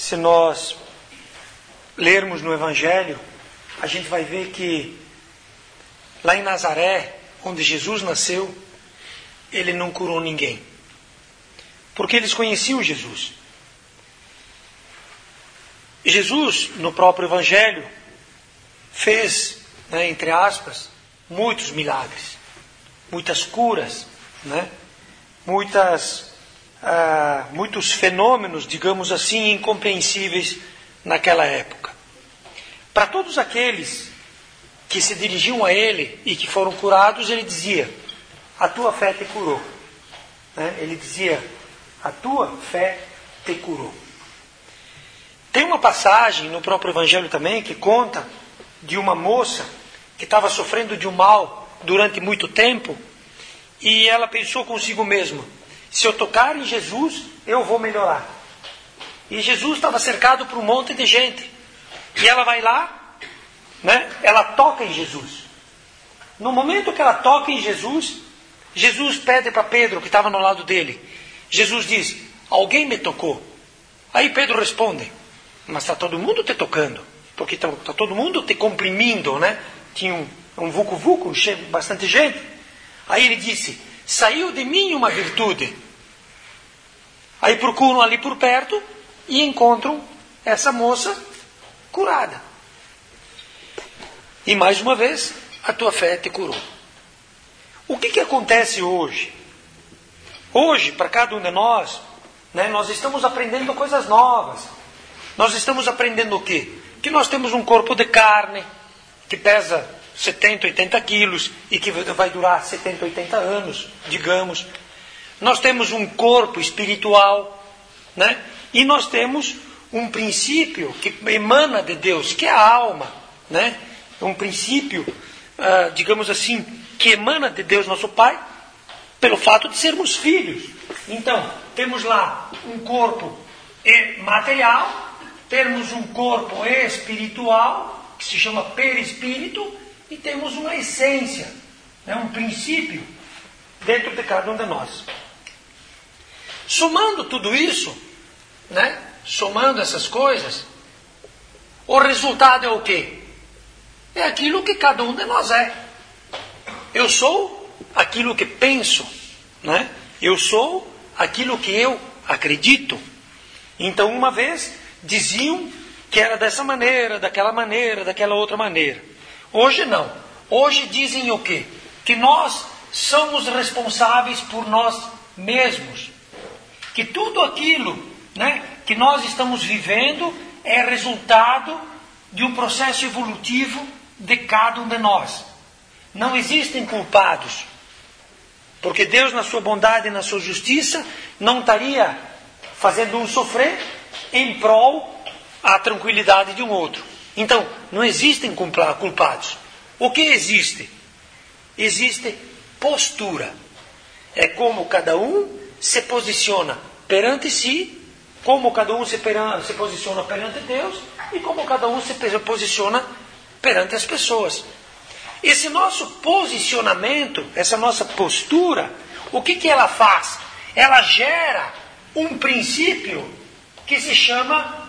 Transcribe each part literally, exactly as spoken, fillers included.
se nós lermos no Evangelho, a gente vai ver que lá em Nazaré, onde Jesus nasceu, ele não curou ninguém. Porque eles conheciam Jesus. Jesus, no próprio Evangelho, fez, né, entre aspas, muitos milagres, muitas curas, né, muitas, ah, muitos fenômenos, digamos assim, incompreensíveis naquela época. Para todos aqueles que se dirigiam a ele e que foram curados, ele dizia: a tua fé te curou. Né? Ele dizia: a tua fé te curou. Tem uma passagem no próprio Evangelho também que conta de uma moça que estava sofrendo de um mal durante muito tempo e ela pensou consigo mesma: se eu tocar em Jesus, eu vou melhorar. E Jesus estava cercado por um monte de gente. E ela vai lá, né? Ela toca em Jesus. No momento que ela toca em Jesus, Jesus pede para Pedro, que estava no lado dele. Jesus diz: alguém me tocou. Aí Pedro responde: mas está todo mundo te tocando, porque está tá todo mundo te comprimindo, né? Tinha um, um vucu-vucu, bastante gente. Aí ele disse: saiu de mim uma virtude. Aí procuram ali por perto e encontram essa moça curada. E mais uma vez, a tua fé te curou. O que que acontece hoje? Hoje, para cada um de nós, né, nós estamos aprendendo coisas novas. Nós estamos aprendendo o quê? Que nós temos um corpo de carne, que pesa setenta, oitenta quilos, e que vai durar setenta, oitenta anos, digamos. Nós temos um corpo espiritual, né? E nós temos um princípio que emana de Deus, que é a alma, né? Um princípio, uh, digamos assim, que emana de Deus, nosso Pai, pelo fato de sermos filhos. Então, temos lá um corpo material, temos um corpo espiritual, que se chama perispírito, e temos uma essência, né, um princípio dentro de cada um de nós. Somando tudo isso, né, somando essas coisas, o resultado é o quê? É aquilo que cada um de nós é. Eu sou aquilo que penso, né? Eu sou aquilo que eu acredito. Então, uma vez diziam que era dessa maneira, daquela maneira, daquela outra maneira. Hoje não. Hoje dizem o quê? Que nós somos responsáveis por nós mesmos. Que tudo aquilo, né, que nós estamos vivendo é resultado de um processo evolutivo de cada um de nós. Não existem culpados. Porque Deus, na sua bondade e na sua justiça, não estaria fazendo um sofrer em prol à tranquilidade de um outro. Então, não existem culpados. O que existe? Existe postura. É como cada um se posiciona perante si, como cada um se, peran- se posiciona perante Deus e como cada um se posiciona perante as pessoas. Esse nosso posicionamento, essa nossa postura, o que que ela faz? Ela gera um princípio que se chama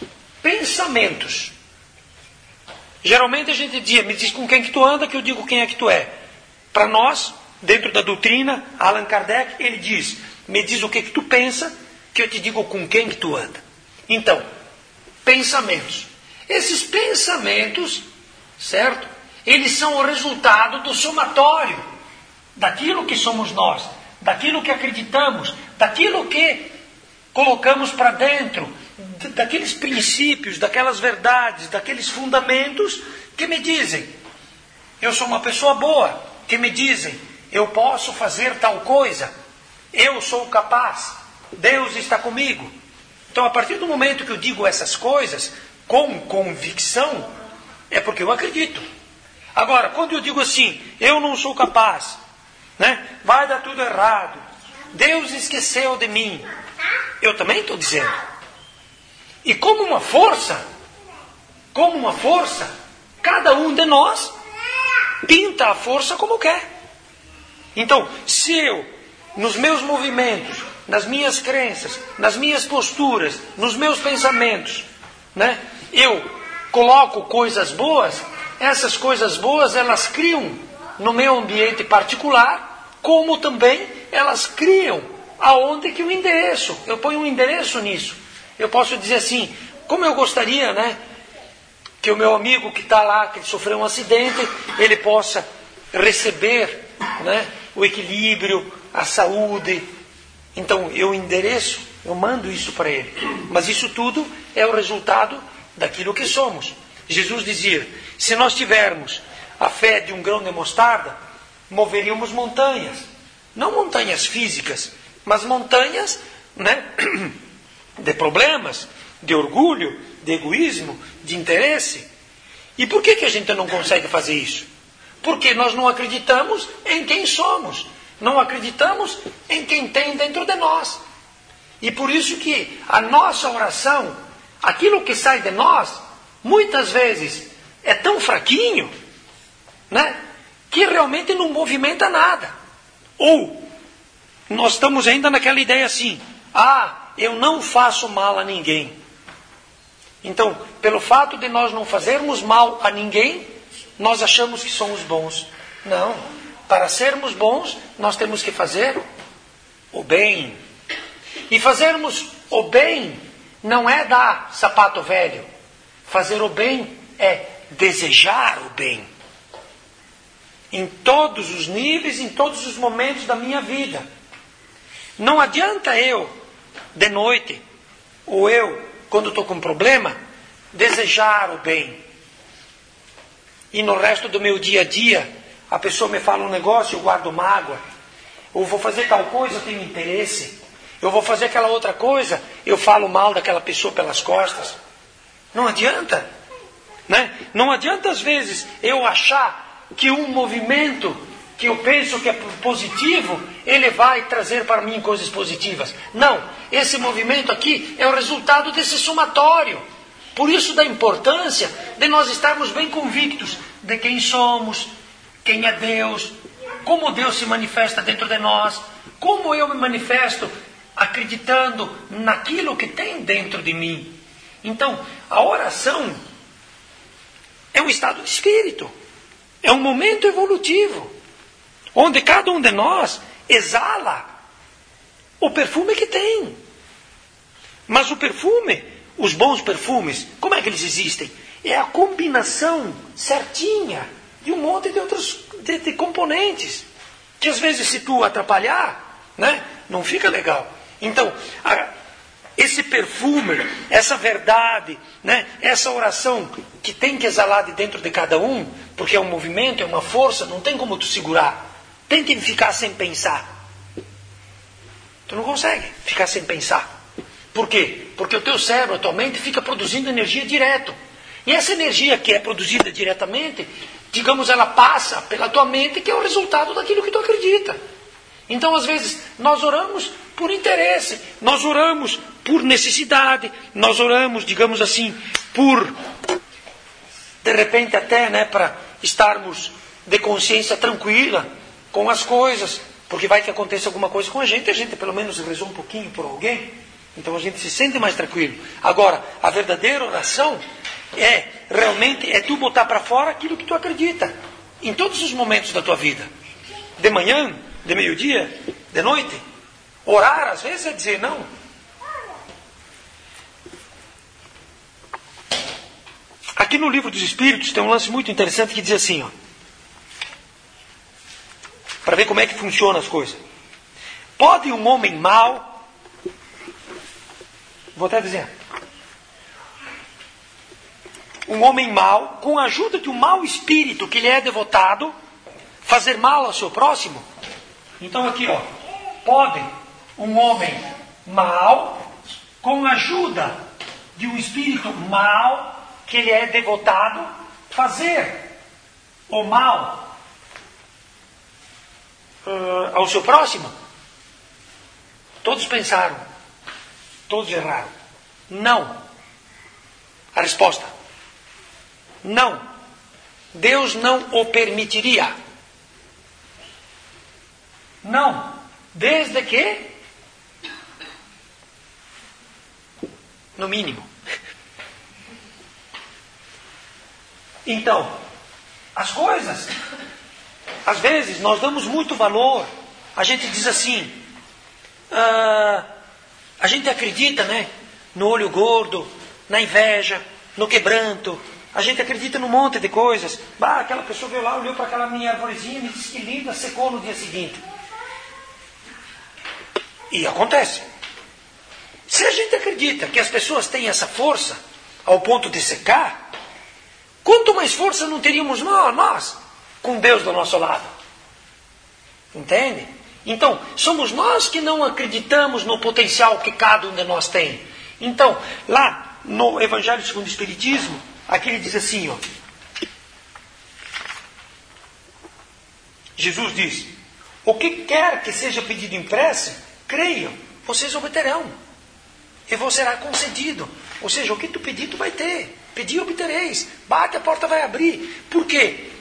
pensamentos. Geralmente a gente diz: me diz com quem que tu anda, que eu digo quem é que tu é. Para nós, dentro da doutrina, Allan Kardec, ele diz: me diz o que que tu pensa, que eu te digo com quem que tu anda. Então, pensamentos. Esses pensamentos, certo? Eles são o resultado do somatório daquilo que somos nós, daquilo que acreditamos, daquilo que colocamos para dentro, daqueles princípios, daquelas verdades, daqueles fundamentos que me dizem: eu sou uma pessoa boa, que me dizem: eu posso fazer tal coisa, eu sou capaz, Deus está comigo. Então, a partir do momento que eu digo essas coisas com convicção, é porque eu acredito. Agora, quando eu digo assim: eu não sou capaz, né? Vai dar tudo errado, Deus esqueceu de mim, eu também estou dizendo. E como uma força, como uma força, cada um de nós pinta a força como quer. Então, se eu, nos meus movimentos, nas minhas crenças, nas minhas posturas, nos meus pensamentos, né, eu coloco coisas boas, essas coisas boas elas criam no meu ambiente particular, como também elas criam aonde que eu endereço. Eu ponho um endereço nisso. Eu posso dizer assim, como eu gostaria, né, que o meu amigo que está lá, que ele sofreu um acidente, ele possa receber, né, o equilíbrio, a saúde. Então eu endereço, eu mando isso para ele. Mas isso tudo é o resultado daquilo que somos. Jesus dizia, se nós tivermos a fé de um grão de mostarda, moveríamos montanhas. Não montanhas físicas, mas montanhas, né, de problemas, de orgulho, de egoísmo, de interesse. E por que que a gente não consegue fazer isso? Porque nós não acreditamos em quem somos. Não acreditamos em quem tem dentro de nós. E por isso que a nossa oração, aquilo que sai de nós, muitas vezes é tão fraquinho, né, que realmente não movimenta nada. Ou nós estamos ainda naquela ideia assim, ah, eu não faço mal a ninguém. Então, pelo fato de nós não fazermos mal a ninguém, nós achamos que somos bons. Não. Para sermos bons, nós temos que fazer o bem. E fazermos o bem não é dar sapato velho. Fazer o bem é desejar o bem. Em todos os níveis, em todos os momentos da minha vida. Não adianta eu, de noite, ou eu, quando estou com um problema, desejar o bem. E no resto do meu dia a dia, a pessoa me fala um negócio, eu guardo mágoa. Eu vou fazer tal coisa, eu tenho interesse. Eu vou fazer aquela outra coisa, eu falo mal daquela pessoa pelas costas. Não adianta. Né? Não adianta às vezes eu achar que um movimento que eu penso que é positivo, ele vai trazer para mim coisas positivas. Não, esse movimento aqui é o resultado desse somatório. Por isso da importância de nós estarmos bem convictos de quem somos, quem é Deus, como Deus se manifesta dentro de nós, como eu me manifesto acreditando naquilo que tem dentro de mim. Então, a oração é um estado de espírito, é um momento evolutivo, onde cada um de nós exala o perfume que tem. Mas o perfume, os bons perfumes, como é que eles existem? É a combinação certinha de um monte de outros de, de componentes, que às vezes se tu atrapalhar, né, não fica legal. Então, a, esse perfume, essa verdade, né, essa oração que tem que exalar de dentro de cada um, porque é um movimento, é uma força, não tem como tu segurar. Tem que ficar sem pensar. Tu não consegue ficar sem pensar. Por quê? Porque o teu cérebro, a tua mente, fica produzindo energia direto. E essa energia que é produzida diretamente, digamos, ela passa pela tua mente, que é o resultado daquilo que tu acredita. Então, às vezes, nós oramos por interesse, nós oramos por necessidade, nós oramos, digamos assim, por, de repente até, né, para estarmos de consciência tranquila com as coisas, porque vai que aconteça alguma coisa com a gente, a gente pelo menos rezou um pouquinho por alguém, então a gente se sente mais tranquilo. Agora, a verdadeira oração é, realmente, é tu botar para fora aquilo que tu acredita, em todos os momentos da tua vida. De manhã, de meio-dia, de noite. Orar, às vezes, é dizer não. Aqui no Livro dos Espíritos tem um lance muito interessante que diz assim, ó, para ver como é que funcionam as coisas. Pode um homem mau, vou até dizer, um homem mau, com a ajuda de um mau espírito que lhe é devotado, fazer mal ao seu próximo? Então aqui, ó, pode um homem mau, com a ajuda de um espírito mau que lhe é devotado, fazer o mal uh, ao seu próximo? Todos pensaram, todos erraram. Não. A resposta: não. Deus não o permitiria. Não. Desde que no mínimo. Então, as coisas, às vezes nós damos muito valor. A gente diz assim, ah, a gente acredita, né, no olho gordo, na inveja, no quebranto. A gente acredita num monte de coisas. Bah, aquela pessoa veio lá, olhou para aquela minha arvorezinha e me disse que linda, secou no dia seguinte. E acontece. Se a gente acredita que as pessoas têm essa força ao ponto de secar, quanto mais força não teríamos nós, nós com Deus do nosso lado. Entende? Então, somos nós que não acreditamos no potencial que cada um de nós tem. Então, lá no Evangelho segundo o Espiritismo, aqui ele diz assim, ó. Jesus diz, o que quer que seja pedido em prece, creiam, vocês obterão. E vos será concedido. Ou seja, o que tu pedir, tu vai ter. Pedir, obtereis. Bate, a porta vai abrir. Por quê?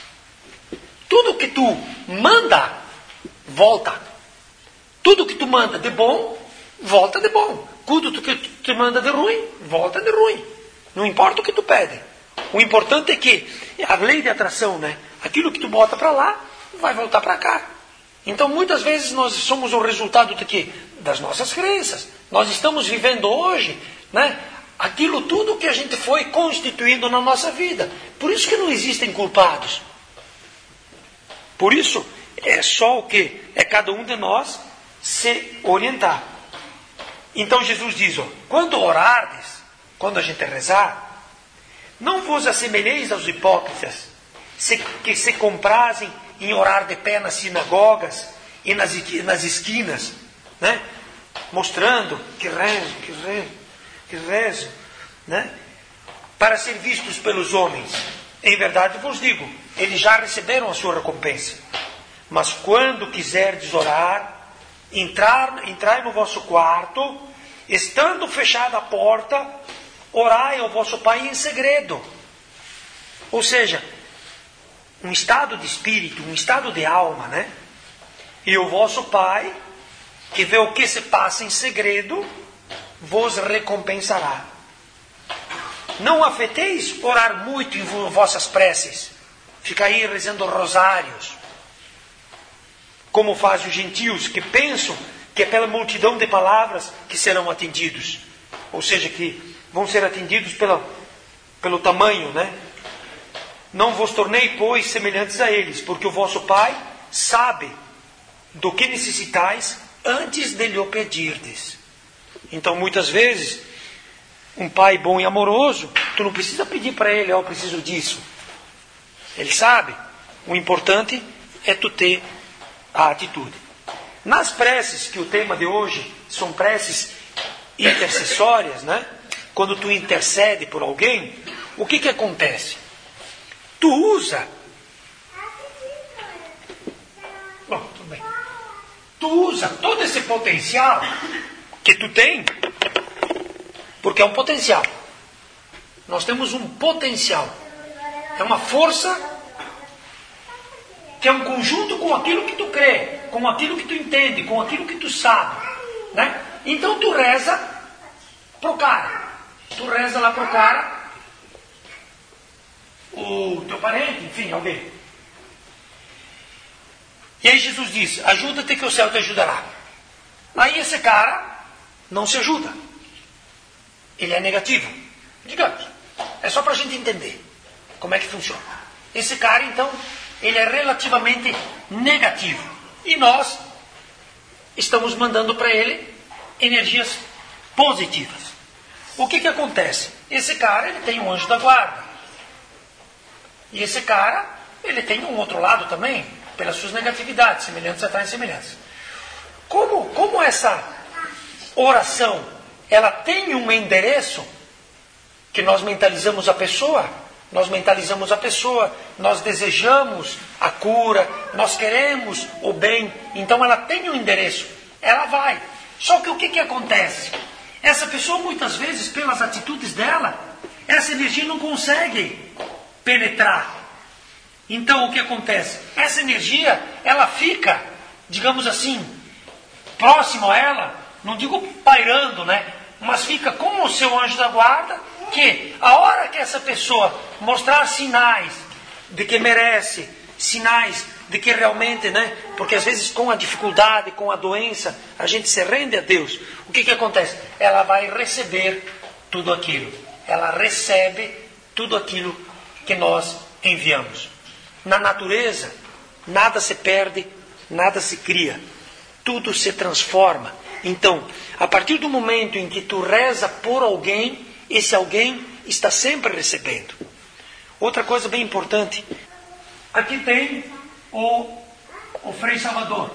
Tudo que tu manda, volta. Tudo que tu manda de bom, volta de bom. Tudo que tu manda de ruim, volta de ruim. Não importa o que tu pede. O importante é que a lei de atração, né? Aquilo que tu bota para lá, vai voltar para cá. Então, muitas vezes, nós somos o resultado de quê? Das nossas crenças. Nós estamos vivendo hoje, né, aquilo tudo que a gente foi constituindo na nossa vida. Por isso que não existem culpados. Por isso, é só o que? É cada um de nós se orientar. Então, Jesus diz, ó, quando orardes, quando a gente rezar, não vos assemelheis aos hipócritas, se, que se comprazem em orar de pé nas sinagogas e nas, nas esquinas, né? Mostrando que rezo, que rezo, que rezo, né? Para ser vistos pelos homens. Em verdade vos digo, eles já receberam a sua recompensa. Mas quando quiserdes orar, entrar, entrai no vosso quarto, estando fechada a porta, orai ao vosso Pai em segredo. Ou seja, um estado de espírito, um estado de alma, né? E o vosso Pai, que vê o que se passa em segredo, vos recompensará. Não afeteis orar muito em vossas preces. Fica aí rezando rosários. Como fazem os gentios, que pensam que é pela multidão de palavras que serão atendidos. Ou seja, que vão ser atendidos pela, pelo tamanho, né? Não vos tornei, pois, semelhantes a eles, porque o vosso Pai sabe do que necessitais antes de lhe o pedirdes. Então, muitas vezes, um pai bom e amoroso, tu não precisa pedir para ele, ó, eu preciso disso. Ele sabe. O importante é tu ter a atitude. Nas preces, que o tema de hoje são preces intercessórias, né? Quando tu intercede por alguém, o que que acontece? Tu usa... Bom, tudo bem. Tu usa todo esse potencial que tu tem, porque é um potencial. Nós temos um potencial. É uma força que é um conjunto com aquilo que tu crê, com aquilo que tu entende, com aquilo que tu sabe, né? Então tu reza pro cara. Tu reza lá pro cara, o teu parente, enfim, alguém. E aí Jesus diz, ajuda-te que o céu te ajudará. Aí esse cara não se ajuda. Ele é negativo. Digamos, é só para a gente entender como é que funciona. Esse cara, então, ele é relativamente negativo. E nós estamos mandando para ele energias positivas. O que que acontece? Esse cara, ele tem um anjo da guarda. E esse cara, ele tem um outro lado também, pelas suas negatividades, semelhantes atraem semelhantes. Como, como essa oração, ela tem um endereço, que nós mentalizamos a pessoa, nós mentalizamos a pessoa, nós desejamos a cura, nós queremos o bem, então ela tem um endereço, ela vai. Só que o que que acontece? Essa pessoa, muitas vezes, pelas atitudes dela, essa energia não consegue penetrar. Então, o que acontece? Essa energia, ela fica, digamos assim, próximo a ela, não digo pairando, né? mas fica com o seu anjo da guarda, que a hora que essa pessoa mostrar sinais de que merece, sinais de que realmente, né? Porque às vezes com a dificuldade, com a doença, a gente se rende a Deus. O que que acontece? Ela vai receber tudo aquilo. Ela recebe tudo aquilo que nós enviamos. Na natureza, nada se perde, nada se cria. Tudo se transforma. Então, a partir do momento em que tu reza por alguém, esse alguém está sempre recebendo. Outra coisa bem importante. Aqui tem o, o Frei Salvador.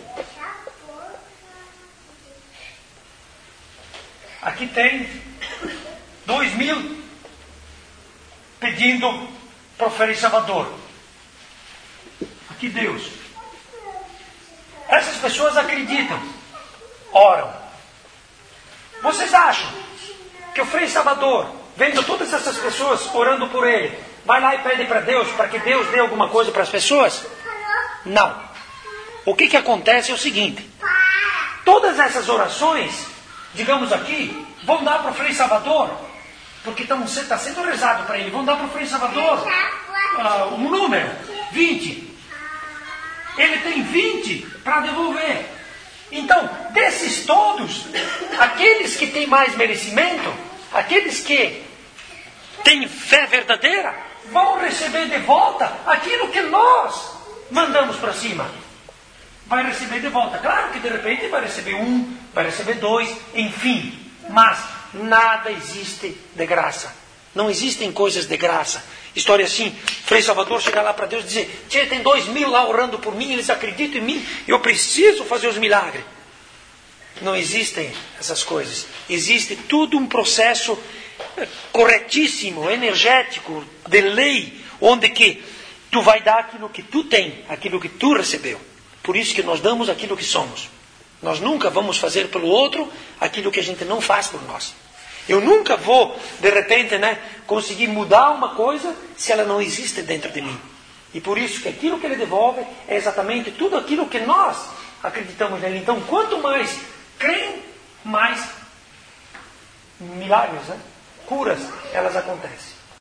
Aqui tem dois mil pedindo para o Frei Salvador. Aqui Deus. Essas pessoas acreditam, oram. Vocês acham que o Frei Salvador, vendo todas essas pessoas orando por ele, vai lá e pede para Deus, para que Deus dê alguma coisa para as pessoas? Não. O que que acontece é o seguinte. Todas essas orações, digamos aqui, vão dar para o Frei Salvador, porque está sendo rezado para ele, vão dar para o Frei Salvador uh, um número, vinte. Ele tem vinte para devolver. Então, desses todos, aqueles que têm mais merecimento, aqueles que têm fé verdadeira, vão receber de volta aquilo que nós mandamos para cima. Vai receber de volta. Claro que de repente vai receber um, vai receber dois, enfim. Mas nada existe de graça. Não existem coisas de graça. História assim, Frei Salvador chega lá para Deus e dizer: Tchê, tem dois mil lá orando por mim, eles acreditam em mim, eu preciso fazer os milagres. Não existem essas coisas. Existe tudo um processo corretíssimo, energético, de lei, onde que tu vai dar aquilo que tu tem, aquilo que tu recebeu. Por isso que nós damos aquilo que somos. Nós nunca vamos fazer pelo outro aquilo que a gente não faz por nós. Eu nunca vou, de repente, né, conseguir mudar uma coisa se ela não existe dentro de mim. E por isso que aquilo que ele devolve é exatamente tudo aquilo que nós acreditamos nele. Então, quanto mais creem, mais milagres, né, curas, elas acontecem.